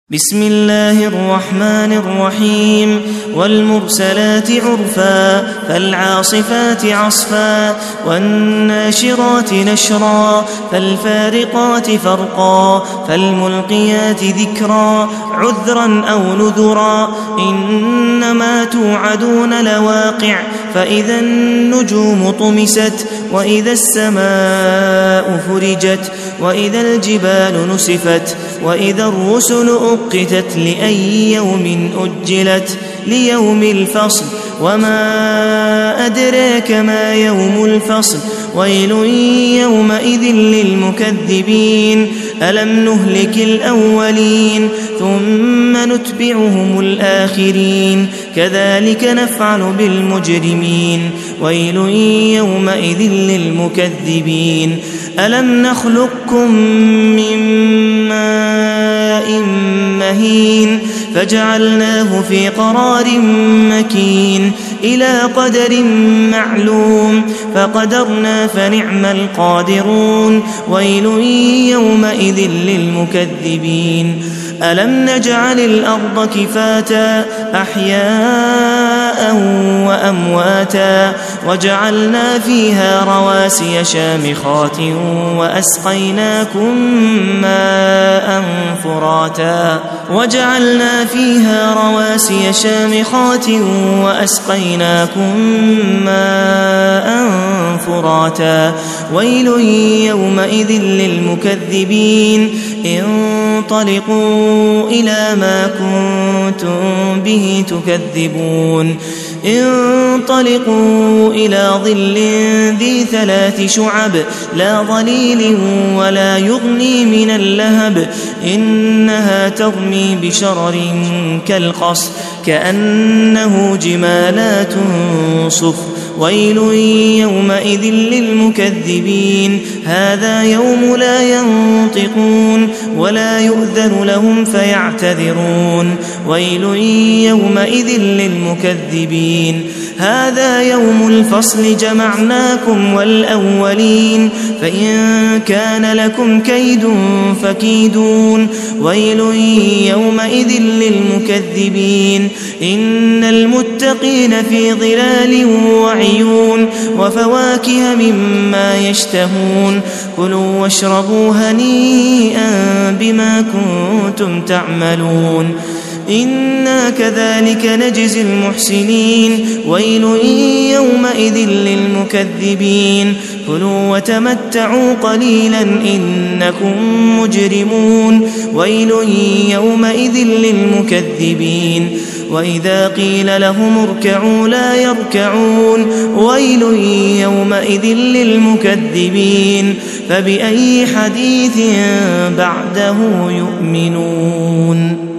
بسم الله الرحمن الرحيم والمرسلات عرفا فالعاصفات عصفا والناشرات نشرا فالفارقات فرقا فالملقيات ذكرا عذرا أو نذرا إنما توعدون لواقع فإذا النجوم طمست وإذا السماء فرجت وإذا الجبال نسفت وإذا الرسل أقتت لأي يوم أجلت ليوم الفصل وما أدراك ما يوم الفصل ويل يومئذ للمكذبين ألم نهلك الأولين ثم نتبعهم الآخرين كذلك نفعل بالمجرمين ويل يومئذ للمكذبين ألم نخلقكم من ماء مهين فجعلناه في قرار مكين إلى قدر معلوم فقدرنا فنعم القادرون ويل يومئذ للمكذبين ألم نجعل الأرض كفاتا أحياء وأمواتا وجعلنا فيها رواسي شامخات وأسقيناكم ماء فراتا ويل يومئذ للمكذبين انطلقوا إلى ما كنتم به تكذبون انطلقوا إلى ظل ذي 3 شعب لا ظليل ولا يغني من اللهب إنها ترمي بشرر كالقصر كأنه جمالات صفر ويل يومئذ للمكذبين هذا يوم لا ينطقون ولا يؤذن لهم فيعتذرون ويل يومئذ للمكذبين هذا يوم الفصل جمعناكم والأولين فإن كان لكم كيد فكيدون ويل يومئذ للمكذبين إن المتقين في ظلال وعيون وفواكه مما يشتهون كلوا واشربوا هنيئا بما كنتم تعملون إنا كذلك نجزي المحسنين ويل يومئذ للمكذبين كلوا وتمتعوا قليلا إنكم مجرمون ويل يومئذ للمكذبين وإذا قيل لهم اركعوا لا يركعون ويل يومئذ للمكذبين فبأي حديث بعده يؤمنون.